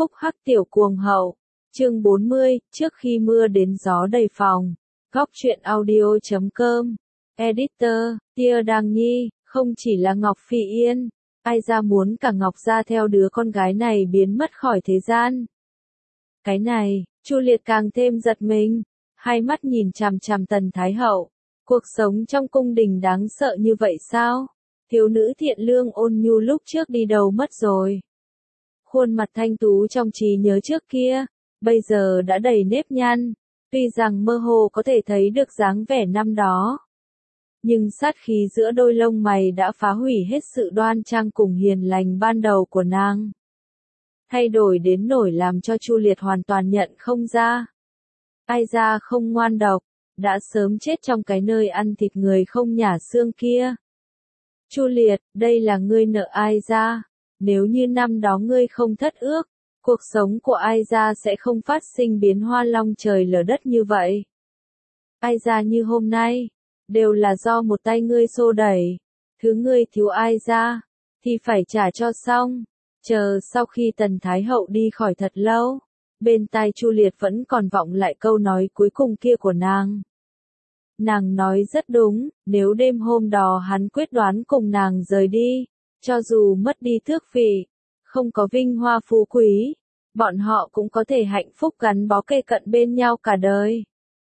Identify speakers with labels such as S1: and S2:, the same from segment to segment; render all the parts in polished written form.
S1: phúc hắc tiểu cuồng hậu. Chương 40, trước khi mưa đến gió đầy phòng. Góc truyện audio.com. Editor, Tia Đàng Nhi, không chỉ là Ngọc Phỉ Yên, ai ra muốn cả Ngọc gia theo đứa con gái này biến mất khỏi thế gian. Cái này, Chu Liệt càng thêm giật mình, hai mắt nhìn chằm chằm Tần Thái Hậu. Cuộc sống trong cung đình đáng sợ như vậy sao? Thiếu nữ thiện lương ôn nhu lúc trước đi đâu mất rồi? Khuôn mặt thanh tú trong trí nhớ trước kia, bây giờ đã đầy nếp nhăn, tuy rằng mơ hồ có thể thấy được dáng vẻ năm đó. Nhưng sát khí giữa đôi lông mày đã phá hủy hết sự đoan trang cùng hiền lành ban đầu của nàng. Thay đổi đến nỗi làm cho Chu Liệt hoàn toàn nhận không ra. Ai ra không ngoan độc, đã sớm chết trong cái nơi ăn thịt người không nhả xương kia. Chu Liệt, đây là ngươi nợ ai ra, nếu như năm đó ngươi không thất ước, cuộc sống của ai ra sẽ không phát sinh biến hoa long trời lở đất như vậy. Ai ra như hôm nay, đều là do một tay ngươi xô đẩy, thứ ngươi thiếu ai ra, thì phải trả cho xong. Chờ sau khi Tần Thái Hậu đi khỏi thật lâu, bên tai Chu Liệt vẫn còn vọng lại câu nói cuối cùng kia của nàng. Nàng nói rất đúng, nếu đêm hôm đó hắn quyết đoán cùng nàng rời đi, cho dù mất đi tước vị, không có vinh hoa phú quý, bọn họ cũng có thể hạnh phúc gắn bó kề cận bên nhau cả đời.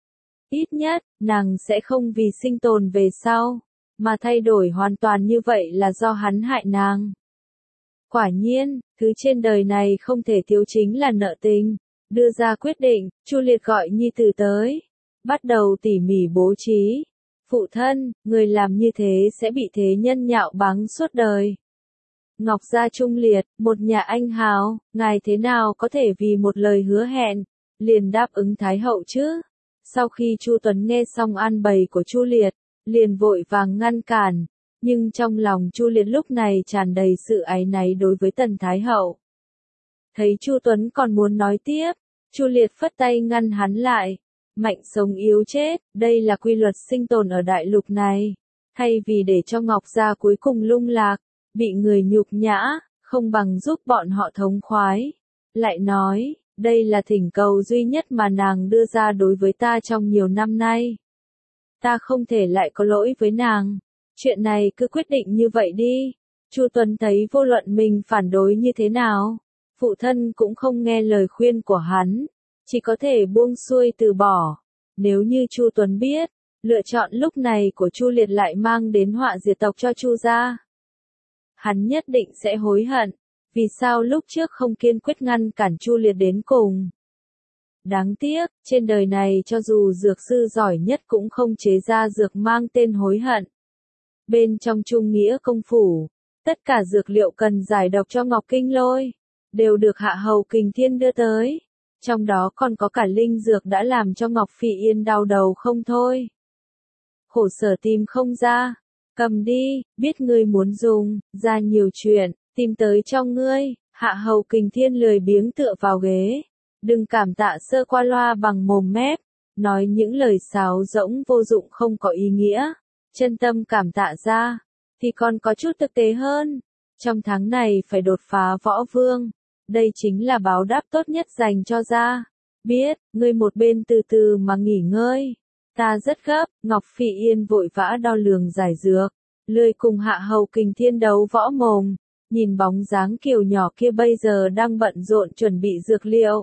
S1: Ít nhất, nàng sẽ không vì sinh tồn về sau, mà thay đổi hoàn toàn như vậy là do hắn hại nàng. Quả nhiên, thứ trên đời này không thể thiếu chính là nợ tình. Đưa ra quyết định, Chu Liệt gọi nhi tử tới, bắt đầu tỉ mỉ bố trí. Phụ thân, người làm như thế sẽ bị thế nhân nhạo báng suốt đời. Ngọc gia Trung Liệt, một nhà anh hào, ngài thế nào có thể vì một lời hứa hẹn, liền đáp ứng Thái Hậu chứ? Sau khi Chu Tuấn nghe xong an bày của Chu Liệt, liền vội vàng ngăn cản, nhưng trong lòng Chu Liệt lúc này tràn đầy sự áy náy đối với Tần Thái Hậu. Thấy Chu Tuấn còn muốn nói tiếp, Chu Liệt phất tay ngăn hắn lại. Mạnh sống yếu chết, đây là quy luật sinh tồn ở đại lục này. Thay vì để cho Ngọc gia cuối cùng lung lạc, bị người nhục nhã, không bằng giúp bọn họ thống khoái. Lại nói, đây là thỉnh cầu duy nhất mà nàng đưa ra đối với ta trong nhiều năm nay. Ta không thể lại có lỗi với nàng. Chuyện này cứ quyết định như vậy đi. Chu Tuấn thấy vô luận mình phản đối như thế nào, phụ thân cũng không nghe lời khuyên của hắn, chỉ có thể buông xuôi từ bỏ. Nếu như Chu Tuấn biết, lựa chọn lúc này của Chu Liệt lại mang đến họa diệt tộc cho Chu gia, hắn nhất định sẽ hối hận, vì sao lúc trước không kiên quyết ngăn cản Chu Liệt đến cùng. Đáng tiếc, trên đời này cho dù dược sư giỏi nhất cũng không chế ra dược mang tên hối hận. Bên trong Trung Nghĩa công phủ, tất cả dược liệu cần giải độc cho Ngọc Kinh Lôi, đều được Hạ Hầu Kình Thiên đưa tới. Trong đó còn có cả linh dược đã làm cho Ngọc Phỉ Yên đau đầu không thôi. Khổ sở tìm không ra, cầm đi, biết ngươi muốn dùng, ra nhiều chuyện, tìm tới cho ngươi. Hạ Hầu Kình Thiên lười biếng tựa vào ghế, đừng cảm tạ sơ qua loa bằng mồm mép, nói những lời sáo rỗng vô dụng không có ý nghĩa. Chân tâm cảm tạ ra, thì còn có chút thực tế hơn. Trong tháng này phải đột phá võ vương. Đây chính là báo đáp tốt nhất dành cho gia. Biết, ngươi một bên từ từ mà nghỉ ngơi. Ta rất gấp. Ngọc Phỉ Yên vội vã đo lường giải dược, lười cùng Hạ Hầu Kình Thiên đấu võ mồm. Nhìn bóng dáng kiều nhỏ kia bây giờ đang bận rộn chuẩn bị dược liệu.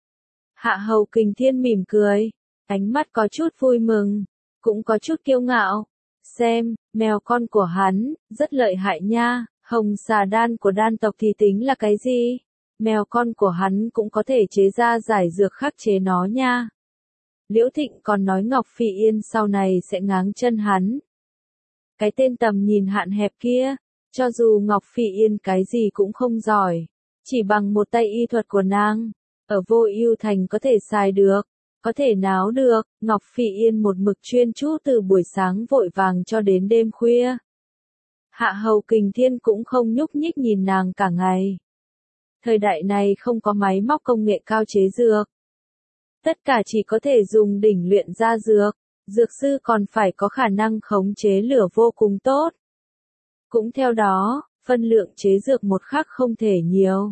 S1: Hạ Hầu Kình Thiên mỉm cười, ánh mắt có chút vui mừng, cũng có chút kiêu ngạo. Xem, mèo con của hắn, rất lợi hại nha. Hồng xà đan của đan tộc thì tính là cái gì? Mèo con của hắn cũng có thể chế ra giải dược khắc chế nó nha. Liễu Thịnh còn nói Ngọc Phỉ Yên sau này sẽ ngáng chân hắn. Cái tên tầm nhìn hạn hẹp kia, cho dù Ngọc Phỉ Yên cái gì cũng không giỏi, chỉ bằng một tay y thuật của nàng, ở Vô Ưu Thành có thể xài được, có thể náo được. Ngọc Phỉ Yên một mực chuyên chú từ buổi sáng vội vàng cho đến đêm khuya. Hạ Hầu Kình Thiên cũng không nhúc nhích nhìn nàng cả ngày. Thời đại này không có máy móc công nghệ cao chế dược. Tất cả chỉ có thể dùng đỉnh luyện ra dược. Dược sư còn phải có khả năng khống chế lửa vô cùng tốt. Cũng theo đó, phân lượng chế dược một khắc không thể nhiều.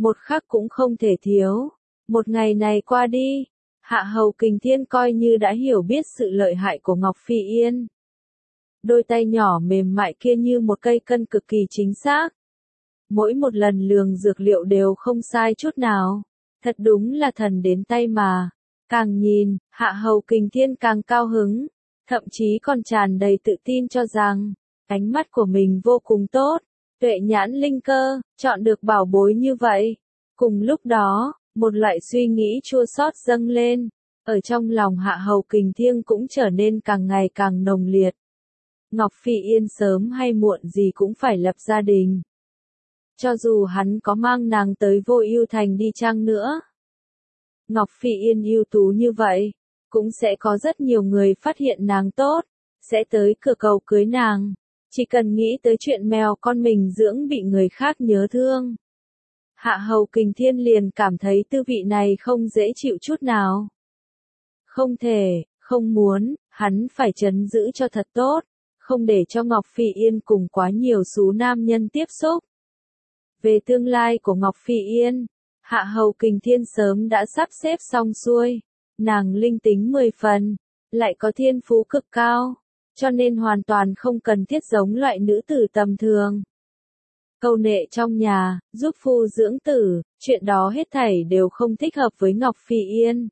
S1: một khắc cũng không thể thiếu. Một ngày này qua đi, Hạ Hầu Kình Thiên coi như đã hiểu biết sự lợi hại của Ngọc Phi Yên. Đôi tay nhỏ mềm mại kia như một cây cân cực kỳ chính xác. Mỗi một lần lường dược liệu đều không sai chút nào. Thật đúng là thần đến tay mà. Càng nhìn, Hạ Hầu Kình Thiên càng cao hứng, thậm chí còn tràn đầy tự tin cho rằng, ánh mắt của mình vô cùng tốt, tuệ nhãn linh cơ, chọn được bảo bối như vậy. Cùng lúc đó, một loại suy nghĩ chua xót dâng lên, ở trong lòng Hạ Hầu Kình Thiên cũng trở nên càng ngày càng nồng liệt. Ngọc Phi Yên sớm hay muộn gì cũng phải lập gia đình. Cho dù hắn có mang nàng tới Vô Ưu Thành đi chăng nữa. Ngọc Phi Yên ưu tú như vậy, cũng sẽ có rất nhiều người phát hiện nàng tốt, sẽ tới cửa cầu cưới nàng. Chỉ cần nghĩ tới chuyện mèo con mình dưỡng bị người khác nhớ thương. Hạ Hầu Kình Thiên liền cảm thấy tư vị này không dễ chịu chút nào. Không thể, không muốn, hắn phải trấn giữ cho thật tốt, không để cho Ngọc Phi Yên cùng quá nhiều số nam nhân tiếp xúc. Về tương lai của Ngọc Phi Yên, Hạ Hầu Kình Thiên sớm đã sắp xếp xong xuôi, nàng linh tính 10 phần, lại có thiên phú cực cao, cho nên hoàn toàn không cần thiết giống loại nữ tử tầm thường. Câu nệ trong nhà, giúp phu dưỡng tử, chuyện đó hết thảy đều không thích hợp với Ngọc Phi Yên.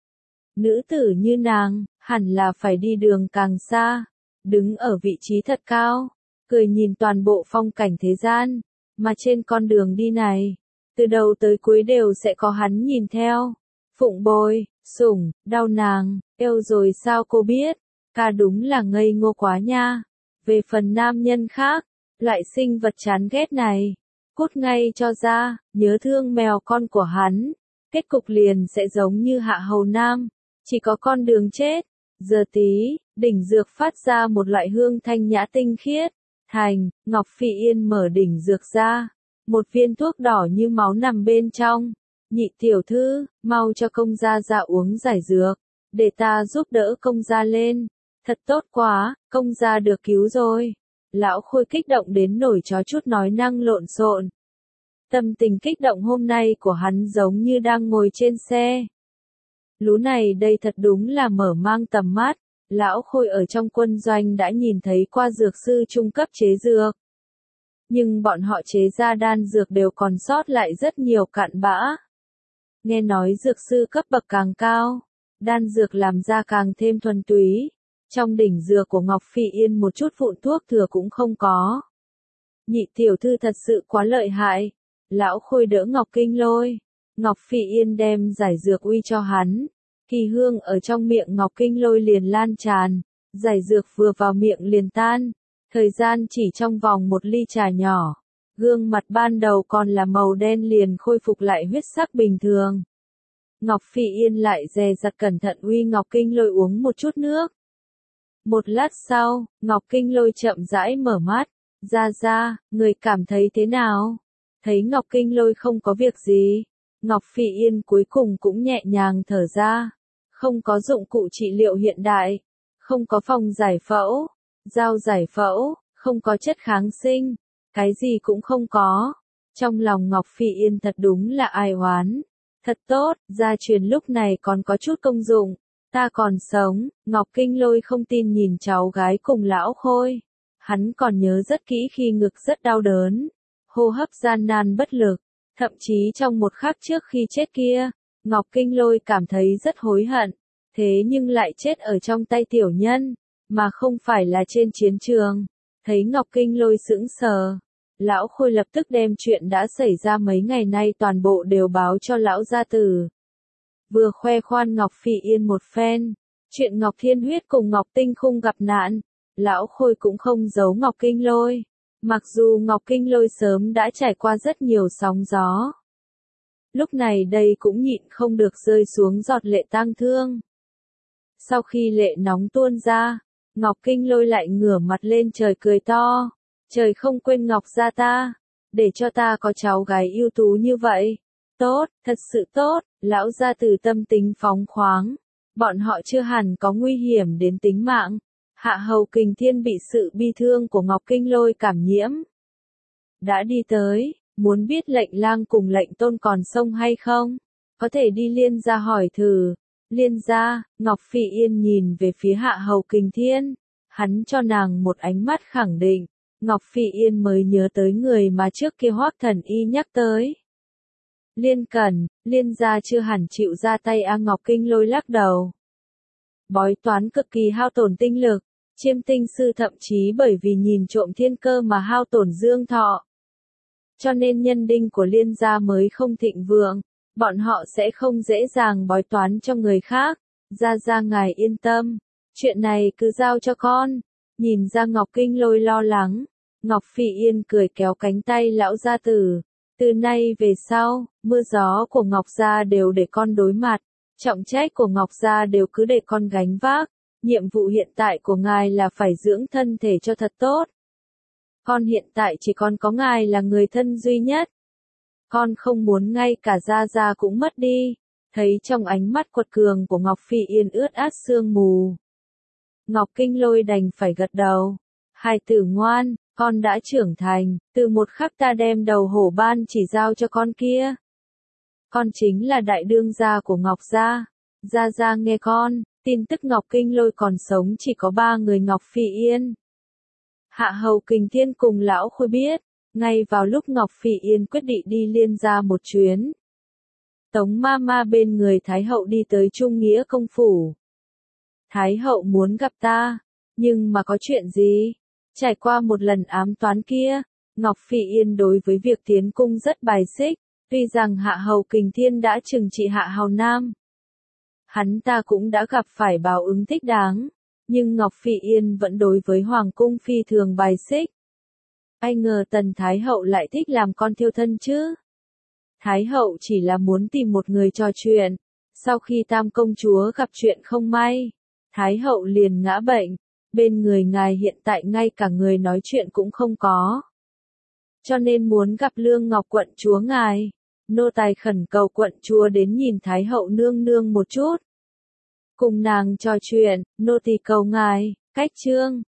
S1: Nữ tử như nàng, hẳn là phải đi đường càng xa, đứng ở vị trí thật cao, cười nhìn toàn bộ phong cảnh thế gian, mà trên con đường đi này, từ đầu tới cuối đều sẽ có hắn nhìn theo, phụng bồi, sủng, đau nàng, eo rồi sao cô biết, ca đúng là ngây ngô quá nha. Về phần nam nhân khác, loại sinh vật chán ghét này, cút ngay cho ra, nhớ thương mèo con của hắn, kết cục liền sẽ giống như Hạ Hầu Nam, chỉ có con đường chết. Giờ tí, đỉnh dược phát ra một loại hương thanh nhã tinh khiết, thành, Ngọc Phi Yên mở đỉnh dược ra, một viên thuốc đỏ như máu nằm bên trong. Nhị tiểu thư, mau cho công gia ra uống giải dược, để ta giúp đỡ công gia lên. Thật tốt quá, công gia được cứu rồi. Lão Khôi kích động đến nổi chó chút nói năng lộn xộn. Tâm tình kích động hôm nay của hắn giống như đang ngồi trên xe. Lú này đây thật đúng là mở mang tầm mắt. Lão Khôi ở trong quân doanh đã nhìn thấy qua dược sư trung cấp chế dược. Nhưng bọn họ chế ra đan dược đều còn sót lại rất nhiều cặn bã. Nghe nói dược sư cấp bậc càng cao, đan dược làm ra càng thêm thuần túy. Trong đỉnh dược của Ngọc Phi Yên một chút vụn thuốc thừa cũng không có. Nhị tiểu thư thật sự quá lợi hại. Lão Khôi đỡ Ngọc Kinh Lôi. Ngọc Phi Yên đem giải dược uy cho hắn. Kỳ hương ở trong miệng Ngọc Kinh Lôi liền lan tràn. Giải dược vừa vào miệng liền tan. Thời gian chỉ trong vòng một ly trà nhỏ. Gương mặt ban đầu còn là màu đen liền khôi phục lại huyết sắc bình thường. Ngọc Phi Yên lại dè dặt cẩn thận uy Ngọc Kinh Lôi uống một chút nước. Một lát sau, Ngọc Kinh Lôi chậm rãi mở mắt. Ra, người cảm thấy thế nào? Thấy Ngọc Kinh Lôi không có việc gì. Ngọc Phi Yên cuối cùng cũng nhẹ nhàng thở ra. Không có dụng cụ trị liệu hiện đại. Không có phòng giải phẫu. Dao giải phẫu. Không có chất kháng sinh. Cái gì cũng không có. Trong lòng Ngọc Phi Yên thật đúng là ai oán. Thật tốt, gia truyền lúc này còn có chút công dụng. Ta còn sống, Ngọc Kinh Lôi không tin nhìn cháu gái cùng Lão Khôi. Hắn còn nhớ rất kỹ khi ngực rất đau đớn. Hô hấp gian nan bất lực. Thậm chí trong một khắc trước khi chết kia, Ngọc Kinh Lôi cảm thấy rất hối hận. Thế nhưng lại chết ở trong tay tiểu nhân, mà không phải là trên chiến trường. Thấy Ngọc Kinh Lôi sững sờ. Lão Khôi lập tức đem chuyện đã xảy ra mấy ngày nay toàn bộ đều báo cho Lão gia tử. Vừa khoe khoan Ngọc Phi Yên một phen, chuyện Ngọc Thiên Huyết cùng Ngọc Tinh Khung gặp nạn, Lão Khôi cũng không giấu Ngọc Kinh Lôi. Mặc dù Ngọc Kinh Lôi sớm đã trải qua rất nhiều sóng gió. Lúc này đây cũng nhịn không được rơi xuống giọt lệ tang thương. Sau khi lệ nóng tuôn ra, Ngọc Kinh Lôi lại ngửa mặt lên trời cười to. Trời không quên Ngọc gia ta, để cho ta có cháu gái ưu tú như vậy. Tốt, thật sự tốt, Lão gia tử tâm tính phóng khoáng. Bọn họ chưa hẳn có nguy hiểm đến tính mạng. Hạ Hầu Kình Thiên bị sự bi thương của Ngọc Kinh Lôi cảm nhiễm. Đã đi tới, Muốn biết lệnh lang cùng lệnh tôn còn sống hay không? Có thể đi Liên gia hỏi thử. Liên gia, Ngọc Phi Yên nhìn về phía Hạ Hầu Kình Thiên. Hắn cho nàng một ánh mắt khẳng định. Ngọc Phi Yên mới nhớ tới người mà trước kia Hoắc Thần Y nhắc tới. Liên Cẩn, Liên gia chưa hẳn chịu ra tay A Ngọc Kinh Lôi lắc đầu. Bói toán cực kỳ hao tổn tinh lực, Chiêm Tinh sư thậm chí bởi vì nhìn trộm thiên cơ mà hao tổn dương thọ. Cho nên nhân đinh của Liên gia mới không thịnh vượng, bọn họ sẽ không dễ dàng bói toán cho người khác. Gia ngài yên tâm, chuyện này cứ giao cho con. Nhìn ra Ngọc Kinh Lôi lo lắng, Ngọc Phi Yên cười kéo cánh tay lão gia tử. Từ nay về sau, mưa gió của Ngọc gia đều để con đối mặt, trọng trách của Ngọc gia đều cứ để con gánh vác. Nhiệm vụ hiện tại của ngài là phải dưỡng thân thể cho thật tốt. Con hiện tại chỉ còn có ngài là người thân duy nhất. Con không muốn ngay cả Gia cũng mất đi. Thấy trong ánh mắt quật cường của Ngọc Phi Yên ướt át sương mù. Ngọc Kinh Lôi đành phải gật đầu. Hài tử ngoan, con đã trưởng thành, từ một khắc ta đem đầu hổ ban chỉ giao cho con kia. Con chính là đại đương gia của Ngọc gia. Gia nghe con, tin tức Ngọc Kinh Lôi còn sống chỉ có 3 người Ngọc Phi Yên. Hạ Hầu Kình Thiên cùng lão Khôi biết, ngay vào lúc Ngọc Phi Yên quyết định đi Liên gia một chuyến. Tống ma bên người Thái hậu đi tới Trung Nghĩa công phủ. Thái hậu muốn gặp ta, nhưng mà có chuyện gì? Trải qua một lần ám toán kia, Ngọc Phi Yên đối với việc tiến cung rất bài xích, tuy rằng Hạ Hầu Kình Thiên đã trừng trị Hạ Hầu Nam. Hắn ta cũng đã gặp phải báo ứng thích đáng, nhưng Ngọc Phi Yên vẫn đối với Hoàng cung phi thường bài xích. Ai ngờ Tần Thái hậu lại thích làm con thiêu thân chứ? Thái hậu chỉ là muốn tìm một người trò chuyện, sau khi Tam công chúa gặp chuyện không may, Thái hậu liền ngã bệnh, bên người ngài hiện tại ngay cả người nói chuyện cũng không có. Cho nên muốn gặp Lương Ngọc quận chúa ngài, nô tài khẩn cầu quận chúa đến nhìn Thái hậu nương nương một chút. Cùng nàng trò chuyện, nô tỳ cầu ngài, cách chương.